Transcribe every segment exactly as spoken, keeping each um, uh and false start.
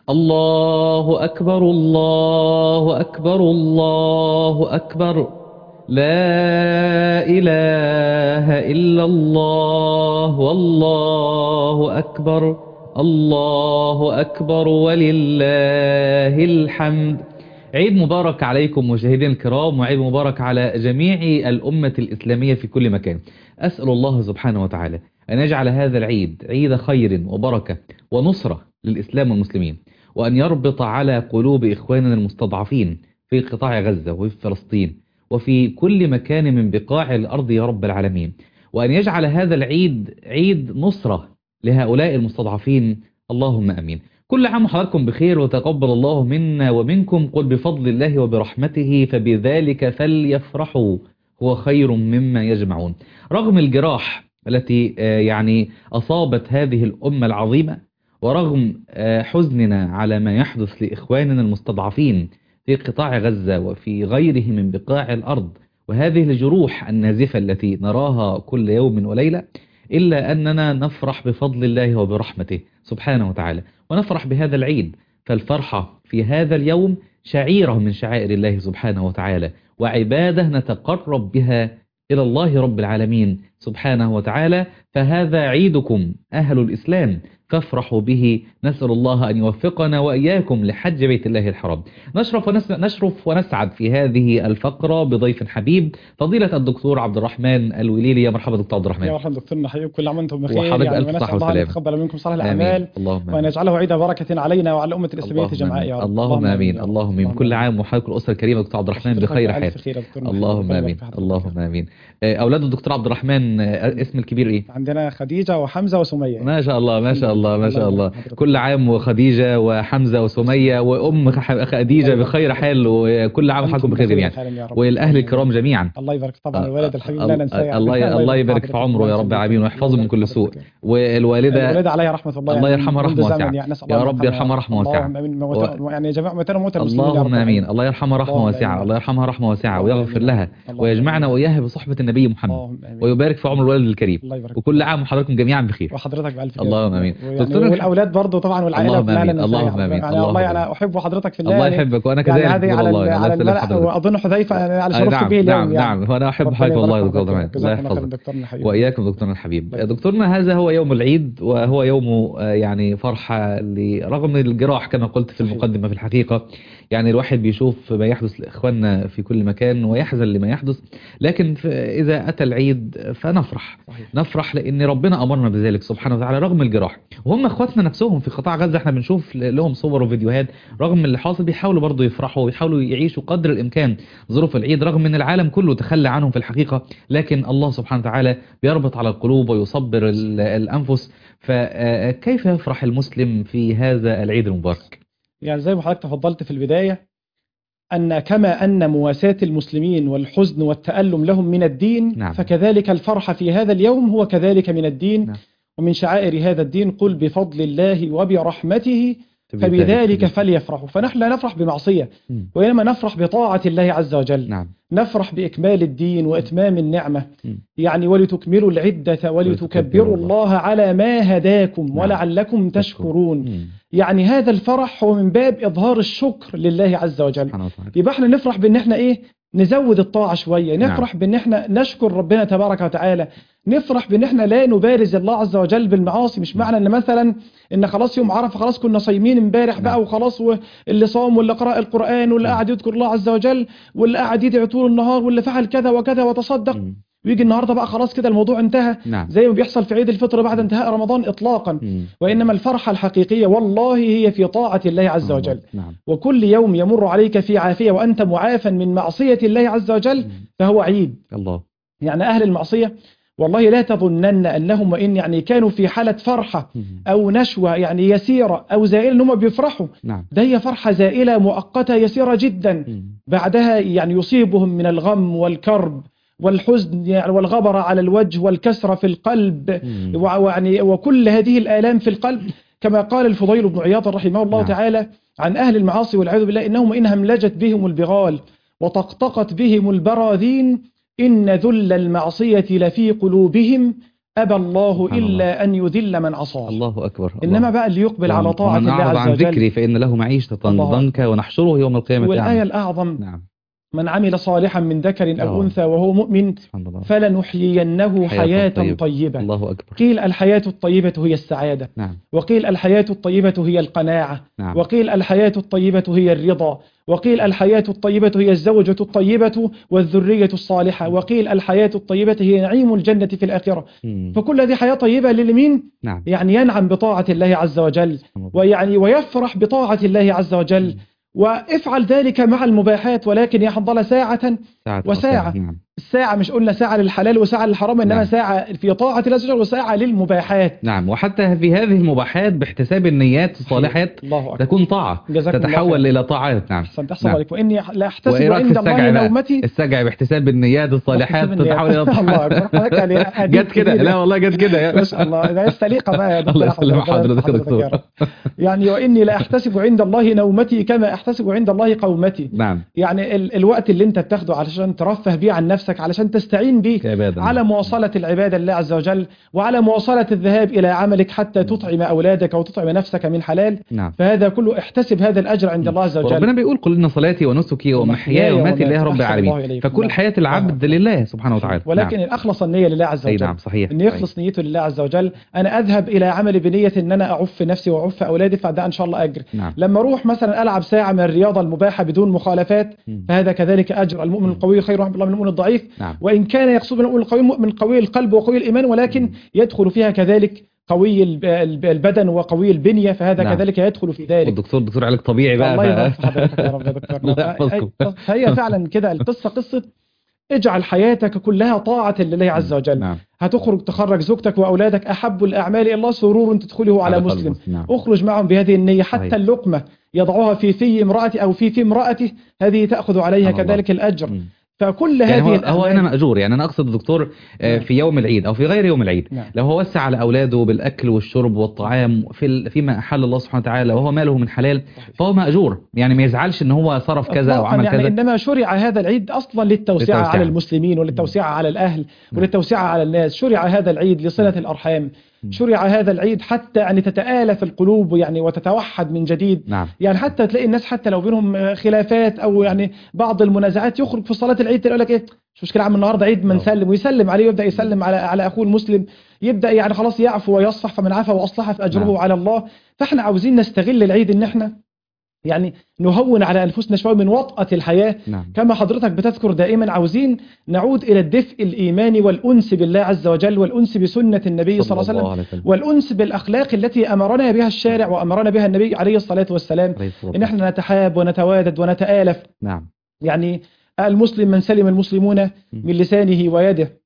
الله أكبر الله أكبر الله أكبر. لا إله إلا الله والله أكبر. الله أكبر ولله الحمد. عيد مبارك عليكم مشاهدينا الكرام، وعيد مبارك على جميع الأمة الإسلامية في كل مكان. أسأل الله سبحانه وتعالى أن يجعل هذا العيد عيد خير وبركة ونصرة للإسلام والمسلمين، وأن يربط على قلوب إخواننا المستضعفين في قطاع غزة وفي فلسطين وفي كل مكان من بقاع الأرض يا رب العالمين، وأن يجعل هذا العيد عيد نصرة لهؤلاء المستضعفين. اللهم أمين. كل عام وحضراتكم بخير، وتقبل الله منا ومنكم. قل بفضل الله وبرحمته فبذلك فليفرحوا هو خير مما يجمعون. رغم الجراح التي يعني أصابت هذه الأمة العظيمة، ورغم حزننا على ما يحدث لإخواننا المستضعفين في قطاع غزة وفي غيره من بقاع الأرض، وهذه الجروح النازفة التي نراها كل يوم وليلة، إلا أننا نفرح بفضل الله وبرحمته سبحانه وتعالى، ونفرح بهذا العيد. فالفرحة في هذا اليوم شعيرة من شعائر الله سبحانه وتعالى، وعبادة نتقرب بها إلى الله رب العالمين سبحانه وتعالى. فهذا عيدكم أهل الإسلام، فافرحوا به. نسأل الله أن يوفقنا وإياكم لحج بيت الله الحرام. نشرف ونس... نشرف ونسعد في هذه الفقرة بضيف حبيب، فضيلة الدكتور عبد الرحمن الوليلي. يا مرحبا دكتور عبد الرحمن. يا مرحبا دكتورنا حبيب، كل عام وانتم بخير. وحضرتك ألف ونسأل صحة الله أن وسلام. يتقبل منكم صالح الأعمال، وأن يجعله عيد بركة علينا وعلى الأمة الإسلامية جمعاء يا رب. اللهم آمين. اللهم آمين. كل عام وحضرتك الأسرة الكريمة دكتور عبد الرحمن بخير حال. اللهم آمين. اللهم آمين. أولاد الدكتور عبد الرحمن اسم الكبير إيه؟ عندنا خديجة وحمزة وسمية. ما شاء الله ما شاء الله ما شاء الله. كل عام وخديجة وحمزة وسمية وأم خديجة بخير حال، وكل عام وحضراتكم بخير جميعا، والأهل الكرام جميعا. الله يبارك. طبعا الولد الحبيب لا ننساه. الله الله يبارك في عمره يا رب العالمين، ويحفظه من كل سوء. والوالدة الوالدة عليها رحمة الله، الله يرحمها رحمة واسعة يا رب. يرحمها رحمة واسعة يعني جميع موتى موتى المسلمين. اللهم آمين. الله يرحمها رحمة واسعة. الله يرحمها رحمة واسعة ويغفر لها، ويجمعنا وإياها بصحبة النبي محمد، ويبارك في عمر الولد الكريم. وكل عام وحضراتكم جميعا بخير، وحضرتك بألف خير. اللهم آمين. والأولاد برضه طبعا والعائلة. اللهم آمين. اللهم آمين. يعني والله أنا أحب حضرتك في الله. الله يحبك وأنا كذلك. يعني هذه على على الملأ، وأظن حذيفة على شرفت به اليوم. نعم نعم. وأنا أحب حضرتك والله يا دكتور عبد الرحمن. الله يحفظك وإياكم دكتورنا الحبيب. دكتورنا هذا هو يوم العيد، وهو يوم يعني فرحة رغم الجراح كما قلت في المقدمة. في الحقيقة يعني الواحد بيشوف ما يحدث لإخواننا في كل مكان ويحزن لما يحدث، لكن إذا أتى العيد فنفرح. صحيح. نفرح لأن ربنا أمرنا بذلك سبحانه وتعالى رغم الجراح. وهم إخواتنا نفسهم في قطاع غزة احنا بنشوف لهم صور وفيديوهات، رغم اللي حاصل بيحاولوا برضو يفرحوا ويحاولوا يعيشوا قدر الإمكان ظروف العيد، رغم أن العالم كله تخلى عنهم في الحقيقة، لكن الله سبحانه وتعالى بيربط على القلوب ويصبر الأنفس. فكيف يفرح المسلم في هذا العيد المبارك؟ يعني زي ما حضرتك تفضلت في البداية، أن كما أن مواساة المسلمين والحزن والتألم لهم من الدين، نعم. فكذلك الفرح في هذا اليوم هو كذلك من الدين، نعم. ومن شعائر هذا الدين. قل بفضل الله وبرحمته فبذلك فليفرحوا. فنحن لا نفرح بمعصية، وإنما نفرح بطاعة الله عز وجل. نعم. نفرح بإكمال الدين وإتمام النعمة. م. يعني ولتكملوا العدة ولتكبروا الله على ما هداكم. نعم. ولعلكم تشكرون. م. يعني هذا الفرح هو من باب إظهار الشكر لله عز وجل. يبقى احنا نفرح بأن احنا إيه؟ نزود الطاعة شوية. نفرح. نعم. بأن احنا نشكر ربنا تبارك وتعالى. نفرح بأن احنا لا نبارز الله عز وجل بالمعاصي. مش معنى أن مثلا إن خلاص يوم عرفة خلاص كنا صايمين امبارح. نعم. بقى وخلاص، واللي صام واللي قرأ القرآن واللي قاعد يذكر الله عز وجل واللي قاعد يدعي طول النهار واللي فعل كذا وكذا وتصدق، م. ويجي النهاردة بقى خلاص كده الموضوع انتهى. نعم. زي ما بيحصل في عيد الفطر بعد انتهاء رمضان إطلاقا. م. وإنما الفرحة الحقيقية والله هي في طاعة الله عز وجل. نعم. وكل يوم يمر عليك في عافية وأنت معافى من معصية الله عز وجل م. فهو عيد. الله. يعني أهل المعصية والله لا تظنن أنهم وإن يعني كانوا في حالة فرحة أو نشوة يعني يسيرة أو زائلة أنهم بيفرحوا. نعم. ده هي فرحة زائلة مؤقتة يسيرة جدا. م. بعدها يعني يصيبهم من الغم والكرب والحزن يعني والغبرة على الوجه والكسرة في القلب، ويعني وكل هذه الآلام في القلب، كما قال الفضيل بن عياض رحمه الله. نعم. تعالى عن أهل المعاصي والعياذ بالله: إنهم إن هملجت بهم البغال وطقطقت بهم البراذين إن ذل المعصية لفي قلوبهم أبى الله إلا أن يذل من عصاه. الله أكبر. إنما الله. بقى اللي يقبل على طاعة الله عز وجل. عن ذكري فإن له معيشة ضنكا ونحشره يوم القيامة. والآية الأعظم نعم. من عمل صالحا من ذكر أو أنثى وهو مؤمن فلنحيينه حياة طيبة. طيبة. الله أكبر. قيل الحياة الطيبة هي السعادة نعم. وقيل الحياة الطيبة هي القناعة نعم. وقيل الحياة الطيبة هي الرضا وقيل الحياة الطيبة هي الزوجة الطيبة والذرية الصالحة وقيل الحياة الطيبة هي نعيم الجنة في الآخرة. مم. فكل هذه حياة طيبة للمين؟ نعم. يعني ينعم بطاعة الله عز وجل ويعني ويفرح بطاعة الله عز وجل. مم. وافعل ذلك مع المباحات ولكن يحضل ساعة, ساعة وساعة. نعم. الساعة مش قلنا ساعة للحلال وساعة للحرام إنما نعم. ساعة في طاعة الله عز وجل وساعة للمباحات. نعم. وحتى في هذه المباحات باحتساب النيات الصالحات تكون طاعة تتحول إلى طاعات. نعم. أحسنت نعم. وإني لا أحتسب عند الله نومتي. السجع باحتساب النيات الصالحات تتحول إلى طاعات. الله جت كده. لا والله جت كده. ما شاء الله ده السليقة بقى يا دكتور أحمد. يعني وإني لا أحتسب عند الله نومتي كما أحتسب عند الله قومتي. نعم. يعني الوقت اللي أنت بتاخده علشان ترفه بيه عن نفسك علشان تستعين به على مواصلة العبادة لله عز وجل وعلى مواصلة الذهاب إلى عملك حتى تطعم أولادك وتطعم نفسك من حلال. نعم. فهذا كله احتسب هذا الأجر عند الله عز وجل. ربنا بيقول قل إن صلاتي ونسكي ومحياي ومماتي لله رب العالمين فكل حياة العبد لله سبحانه وتعالى. ولكن نعم. الأخلص النية لله عز وجل. نعم صحيح. إن يخلص صحيح. نيته لله عز وجل. أنا أذهب إلى عمل بنية إن أنا أعف نفسي وأعف أولادي فده إن شاء الله أجر. نعم. لما أروح مثلا ألعب ساعة من الرياضة المباحة بدون مخالفات م. فهذا كذلك أجر. المؤمن القوي خير رحمة الله من المؤمن الضعيف. نعم. وإن كان يقصد من المؤمن القوي من قوي القلب وقوي الإيمان ولكن م. يدخل فيها كذلك قوي البدن وقوي البنية فهذا نعم. كذلك يدخل في ذلك. والدكتور دكتور علاج طبيعي بقى. الله يبارك في حضرتك يا رب يا دكتور. فهي فعلا كده القصة قصة اجعل حياتك كلها طاعة لله عز وجل. نعم. هتخرج تخرج زوجتك وأولادك أحب الأعمال إلى الله سرور تدخله على, على مسلم. نعم. أخرج معهم بهذه النية حتى صحيح. اللقمة يضعها في في امرأتي أو في في امرأته هذه تأخذ عليها كذلك الله. الأجر. م. فكل يعني هذه هو, هو أنا مأجور. يعني أنا أقصد الدكتور نعم. في يوم العيد أو في غير يوم العيد نعم. لو هو وسع على أولاده بالأكل والشرب والطعام في فيما أحل الله سبحانه وتعالى وهو ماله من حلال فهو مأجور. يعني ما يزعلش إن هو صرف كذا أو عمل يعني كذا. إنما شرع هذا العيد أصلا للتوسعة, للتوسعة. على المسلمين وللتوسعة على الأهل وللتوسعة على الناس. شرع هذا العيد لصلة الأرحام. شرع هذا العيد حتى يعني تتآلف القلوب يعني وتتوحد من جديد. نعم. يعني حتى تلاقي الناس حتى لو بينهم خلافات أو يعني بعض المنازعات يخرج في صلاة العيد تقول لك إيه مش مشكلة عم النهاردة عيد ما نسلم ويسلم عليه ويبدأ يسلم على على أخوه المسلم يبدأ يعني خلاص يعفو ويصفح فمن عفا وأصلح فأجره نعم. على الله. فإحنا عاوزين نستغل العيد إن إحنا يعني نهون على أنفسنا شوية من وطأة الحياة. نعم. كما حضرتك بتذكر دائما عاوزين نعود إلى الدفء الإيماني والأنس بالله عز وجل والأنس بسنة النبي صلى الله عليه وسلم والأنس بالأخلاق التي أمرنا بها الشارع وأمرنا بها النبي عليه الصلاة والسلام إن احنا نتحاب ونتوادد ونتآلف. نعم. يعني المسلم من سلم المسلمون من لسانه ويده.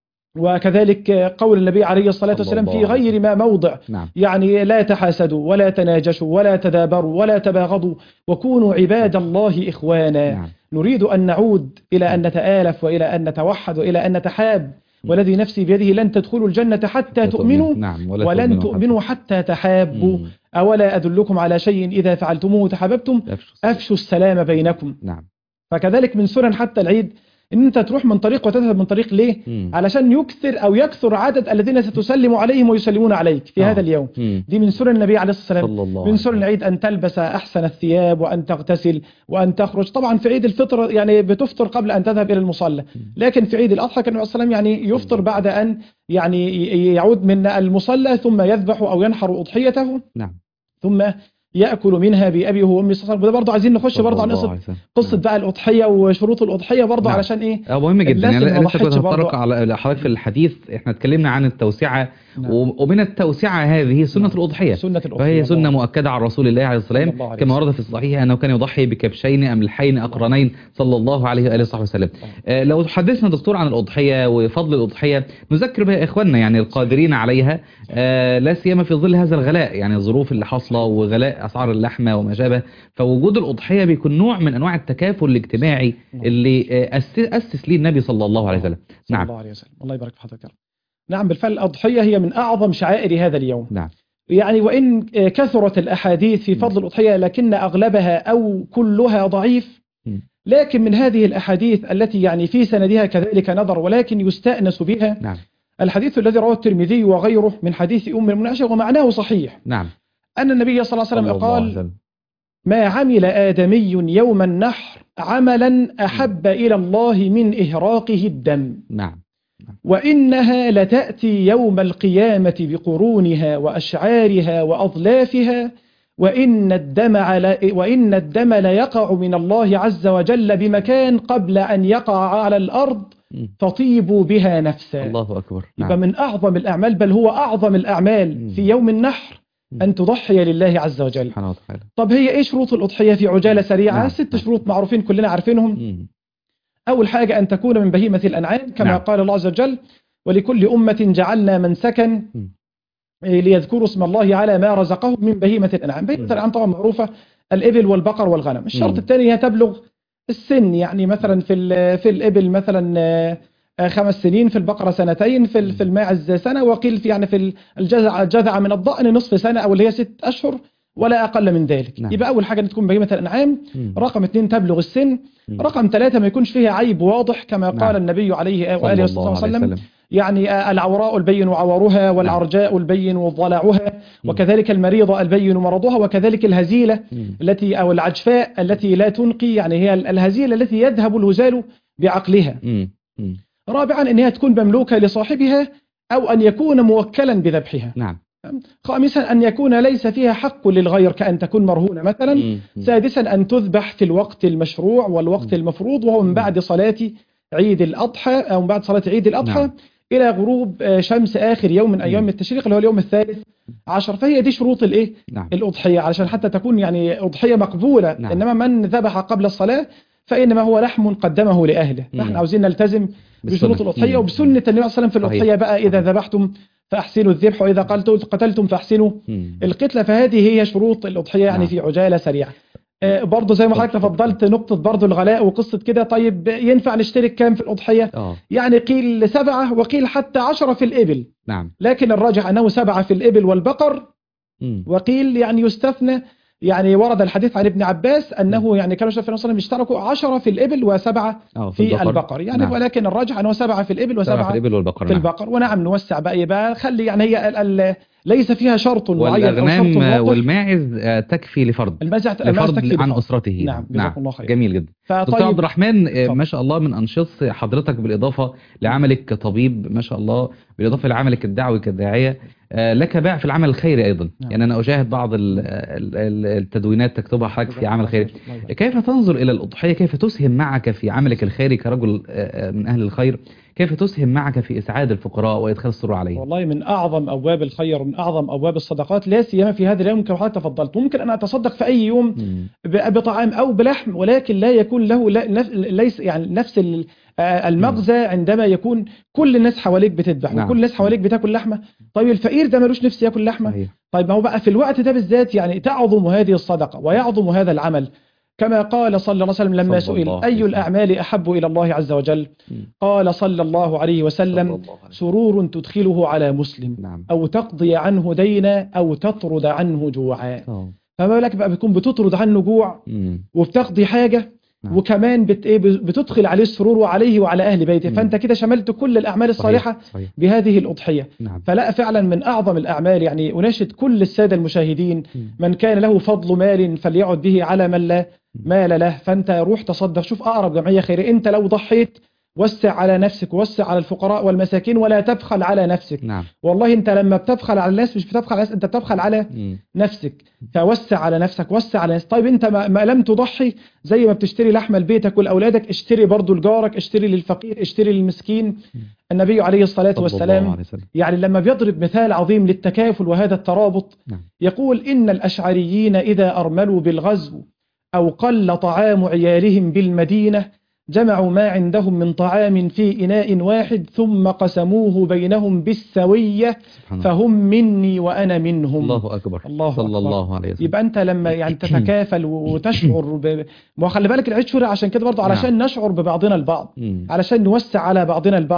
وكذلك قول النبي عليه الصلاة والسلام في غير ما موضع. نعم. يعني لا تحاسدوا ولا تناجشوا ولا تدابروا ولا تباغضوا وكونوا عباد الله إخوانا. نعم. نريد أن نعود إلى أن نتآلف وإلى أن نتوحد وإلى أن نتحاب. والذي نفسي بيده لن تدخلوا الجنة حتى تؤمنوا. نعم. ولن تؤمنوا حتى تحابوا. مم. أولا أدلكم على شيء إذا فعلتموه تحاببتم أفشوا السلام بينكم. نعم. فكذلك من سنن حتى العيد ان انت تروح من طريق وتذهب من طريق ليه؟ مم. علشان يكثر او يكثر عدد الذين ستسلم عليهم ويسلمون عليك في آه. هذا اليوم. مم. دي من سنن النبي عليه الصلاة والسلام. من سنن العيد ان تلبس احسن الثياب وان تغتسل وان تخرج. طبعا في عيد الفطر يعني بتفطر قبل ان تذهب الى المصلى. لكن في عيد الاضحى كان النبي صلى الله عليه وسلم يعني يفطر بعد ان يعني يعود من المصلى ثم يذبح او ينحر اضحيته. نعم. ثم يأكل منها بأبيه وأمي صلى الله عليه وسلم. وده برضه عايزين نخش برضه عن قصة قصة بقى الأضحية وشروط الأضحية برضه نعم. علشان إيه؟ اه مهم جدا. يعني لسه كنت هتطرق على حضرتك في الحديث احنا اتكلمنا عن التوسعة. نعم. ومن التوسعة هذه سنة نعم. الأضحية. سنة الأضحية فهي سنة مؤكدة عن رسول الله عليه الصلاة والسلام كما ورد في الصحيح أنه كان يضحي بكبشين أملحين أقرنين صلى الله عليه وآله وصحبه وسلم. آه لو حدثنا دكتور عن الأضحية وفضل الأضحية نذكر بها إخواننا يعني القادرين عليها آه لا سيما في ظل هذا الغلاء يعني الظروف اللي حاصلة وغلاء أسعار اللحمة وما شابه. فوجود الأضحية بيكون نوع من أنواع التكافل الاجتماعي اللي أسس ليه النبي صلى الله عليه وسلم. نعم. صلى الله عليه وسلم. الله يبارك في حضرتك. نعم بالفعل الأضحية هي من أعظم شعائر هذا اليوم. نعم. يعني وإن كثرت الأحاديث في فضل الأضحية لكن أغلبها أو كلها ضعيف. م. لكن من هذه الأحاديث التي يعني في سندها كذلك نظر ولكن يستأنس بها. نعم. الحديث الذي رواه الترمذي وغيره من حديث أم المؤمنين عائشة ومعناه صحيح. نعم. أن النبي صلى الله عليه وسلم قال: ما عمل آدمي يوم النحر عملا أحب إلى الله من إهراقه الدم. نعم. وإنها لتأتي يوم القيامة بقرونها وأشعارها وأظلافها، وإن الدم على وإن الدم ليقع من الله عز وجل بمكان قبل أن يقع على الأرض فطيبوا بها نفسا. الله أكبر. نعم. يبقى من أعظم الأعمال، بل هو أعظم الأعمال في يوم النحر أن تضحي لله عز وجل. سبحانه وتعالى. طب هي إيه شروط الأضحية في عجالة سريعة؟ نعم. ست شروط معروفين كلنا عارفينهم. م. أول حاجة أن تكون من بهيمة الأنعام كما نعم. قال الله عز وجل: ولكل أمة جعلنا منسكا م. ليذكروا اسم الله على ما رزقهم من بهيمة الأنعام. بهيمة الأنعام طبعا معروفة، الإبل والبقر والغنم. الشرط الثاني هي تبلغ السن، يعني مثلا في في الإبل مثلا خمس سنين، في البقرة سنتين، في في الماعز سنة، وقيل في يعني في الجذع الجذع من الضأن نصف سنة أو اللي هي ست أشهر ولا أقل من ذلك. نعم. يبقى أول حاجة أن تكون بهيمة الأنعام. م. رقم اثنين تبلغ السن. م. رقم ثلاثة ما يكونش فيها عيب واضح كما نعم. قال النبي عليه وآله وصحبه وسلم، يعني العوراء البين عورها، والعرجاء البين ضلعها، وكذلك المريضة البين مرضها، وكذلك الهزيلة م. التي أو العجفاء التي لا تنقي، يعني هي الهزيلة التي يذهب الهزال بعقلها. م. م. رابعا أنها تكون مملوكة لصاحبها أو أن يكون موكلا بذبحها. نعم. خامسا أن يكون ليس فيها حق للغير كأن تكون مرهونة مثلا. م. سادسا أن تذبح في الوقت المشروع والوقت م. المفروض، وهو من بعد صلاة عيد الأضحى أو من بعد صلاة عيد الأضحى نعم. إلى غروب شمس آخر يوم من أيام التشريق اللي هو اليوم الثالث عشر. فهي دي شروط الإيه؟ نعم. الأضحية علشان حتى تكون يعني أضحية مقبولة. نعم. إنما من ذبح قبل الصلاة فإنما هو لحم قدمه لأهله. نحن عاوزين نلتزم بشروط الأضحية وبسنة النبي صلى الله عليه وسلم في الأضحية. بقى إذا ذبحتم فأحسنوا الذبح، وإذا قتلتم فأحسنوا القتلة. فهذه هي شروط الأضحية يعني نعم. في عجالة سريعة. آه برضه زي ما حضرتك تفضلت نقطة برضه الغلاء وقصة كده. طيب ينفع نشترك كام في الأضحية؟ أوه. يعني قيل سبعة وقيل حتى عشرة في الإبل. نعم. لكن الراجح أنه سبعة في الإبل والبقر. مم. وقيل يعني يستثنى، يعني ورد الحديث عن ابن عباس أنه يعني كانوا النبي صلى الله عليه وسلم اشتركوا عشرة في الإبل وسبعة في, في البقر, البقر. يعني نعم. ولكن الراجح أنه سبعة في الإبل وسبعة في الإبل والبقر. في نعم. البقر. ونعم نوسع بقى يبقى خلي يعني هي ال ال ليس فيها شرط معين. والأغنام والماعز تكفي لفرد لفرد عن أسرته. نعم. نعم. الله خير. جميل جدا. دكتور عبد الرحمن طب. ما شاء الله من أنشطة حضرتك بالإضافة لعملك كطبيب ما شاء الله، بالإضافة لعملك الدعوي كداعية، لك باع في العمل الخيري أيضا. نعم. يعني أنا أشاهد بعض التدوينات تكتبها حضرتك في عمل خيري. كيف تنظر إلى الأضحية؟ كيف تسهم معك في عملك الخيري كرجل من أهل الخير؟ كيف تسهم معك في إسعاد الفقراء وإدخال السرور عليهم؟ والله من أعظم أبواب الخير ومن أعظم أبواب الصدقات، لا سيما في هذا اليوم كما حضرتك تفضلت. ممكن أن أتصدق في أي يوم بطعام أو بلحم، ولكن لا يكون له ليس يعني نفس المغزى عندما يكون كل الناس حواليك بتذبح. نعم. وكل الناس حواليك بتاكل لحمة. طيب الفقير ده ملوش نفس ياكل لحمة. صحيح. طيب ما هو بقى في الوقت ده بالذات يعني تعظم هذه الصدقة ويعظم هذا العمل، كما قال صلى الله عليه وسلم لما سئل أي الأعمال أحب إلى الله عز وجل، قال صلى الله عليه وسلم سرور تدخله على مسلم. نعم. أو تقضي عنه دينا أو تطرد عنه جوعا. فما بالك بقى بتكون بتطرد عنه جوع وبتقضي حاجة. نعم. وكمان بت بتدخل عليه السرور وعليه وعلى أهل بيته. مم. فأنت كده شملت كل الأعمال الصالحة. صحيح. صحيح. بهذه الأضحية. نعم. فلا فعلا من أعظم الأعمال. يعني أناشد كل السادة المشاهدين مم. من كان له فضل مال فليعد به على من لا مال له. فأنت روح تصدق، شوف أقرب جمعية خيرية. أنت لو ضحيت وسع على نفسك، ووسع على الفقراء والمساكين، ولا تبخل على نفسك. نعم. والله انت لما بتبخل على الناس مش بتبخل على الناس، انت بتبخل على م. نفسك. فوسع على نفسك، وسع على الناس. طيب انت ما, ما لم تضحي، زي ما بتشتري لحمة لبيتك ولأولادك، اشتري برضو لجارك، اشتري للفقير، اشتري للمسكين. م. النبي عليه الصلاة والسلام يعني لما بيضرب مثال عظيم للتكافل وهذا الترابط. نعم. يقول إن الأشعريين إذا أرملوا بالغزو أو قل طعام عيالهم بالمدينة جمعوا ما عندهم من طعام في إناء واحد ثم قسموه بينهم بالسوية فهم مني وأنا منهم. الله أكبر. الله صلى أكبر. الله عليه وسلم. يبقى أنت لما يعني تتكافل وتشعر ب... وخلي بالك العيد شورى عشان كده برضه، علشان نعم. نشعر ببعضنا البعض، علشان نوسع على بعضنا البعض. صحيح.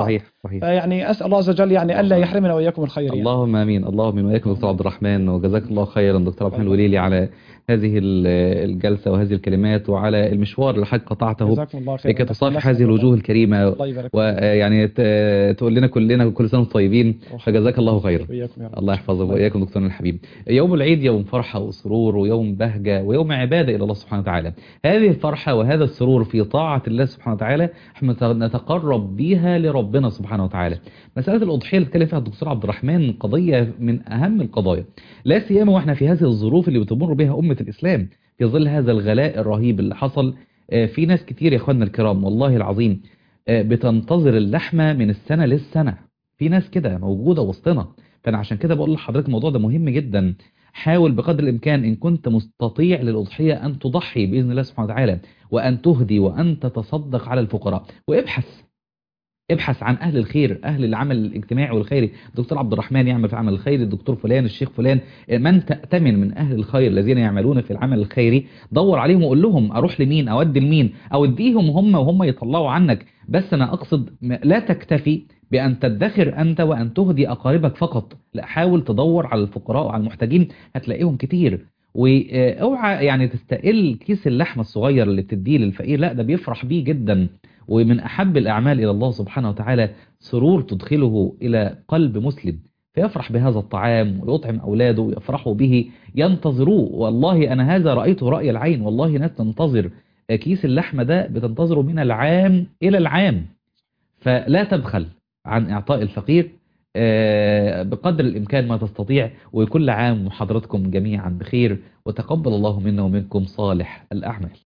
صحيح. فيعني أسأل الله عز وجل يعني ألا يحرمنا وإياكم الخير يعني. اللهم امين. اللهم امين وإياكم دكتور عبد الرحمن، وجزاك الله خيرا دكتور عبد الرحمن الوليلي على هذه الجلسة وهذه الكلمات وعلى المشوار اللي حضرتك قطعته لكي تصافح هذه الوجوه الكريمة، ويعني تقول لنا كلنا كل سنة وانتم طيبين، فجزاك الله خيرا. الله يحفظك وإياكم دكتورنا الحبيب. يوم العيد يوم فرحة وسرور ويوم بهجة ويوم عبادة إلى الله سبحانه وتعالى. هذه الفرحة وهذا السرور في طاعة الله سبحانه وتعالى نتقرب بها لربنا سبحانه وتعالى. مسألة الأضحية اللي اتكلم فيها الدكتور عبد الرحمن قضية من أهم القضايا، لا سيما واحنا في هذه الظروف اللي بتمر بها أمة الإسلام في ظل هذا الغلاء الرهيب اللي حصل. في ناس كتير يا اخواننا الكرام والله العظيم بتنتظر اللحمة من السنة للسنة، في ناس كده موجودة وسطنا. فأنا عشان كده بقول لحضرتك الموضوع ده مهم جدا. حاول بقدر الإمكان إن كنت مستطيع للأضحية أن تضحي بإذن الله سبحانه وتعالى، وأن تهدي وأن تتصدق على الفقراء. وابحث ابحث عن أهل الخير، أهل العمل الاجتماعي والخيري. الدكتور عبد الرحمن يعمل في العمل الخيري، الدكتور فلان، الشيخ فلان، من تأتمن من أهل الخير الذين يعملون في العمل الخيري، دور عليهم وقول لهم أروح لمين، أودي لمين، أو اديهم هم وهم يطلعوا عنك. بس أنا أقصد لا تكتفي بأن تدخر أنت وأن تهدي أقاربك فقط، لا، حاول تدور على الفقراء وعلى المحتاجين، هتلاقيهم كتير. واوعى يعني تستقل كيس اللحمة الصغير اللي بتديه للفقير، لا، ده بيفرح بيه جدا. ومن أحب الأعمال إلى الله سبحانه وتعالى سرور تدخله إلى قلب مسلم فيفرح بهذا الطعام ويطعم أولاده ويفرحوا به ينتظروه. والله أنا هذا رأيته رأي العين، والله ناس تنتظر كيس اللحمة ده بتنتظره من العام إلى العام. فلا تبخل عن إعطاء الفقير بقدر الإمكان ما تستطيع. وكل عام وحضراتكم جميعا بخير، وتقبل الله منا ومنكم صالح الأعمال.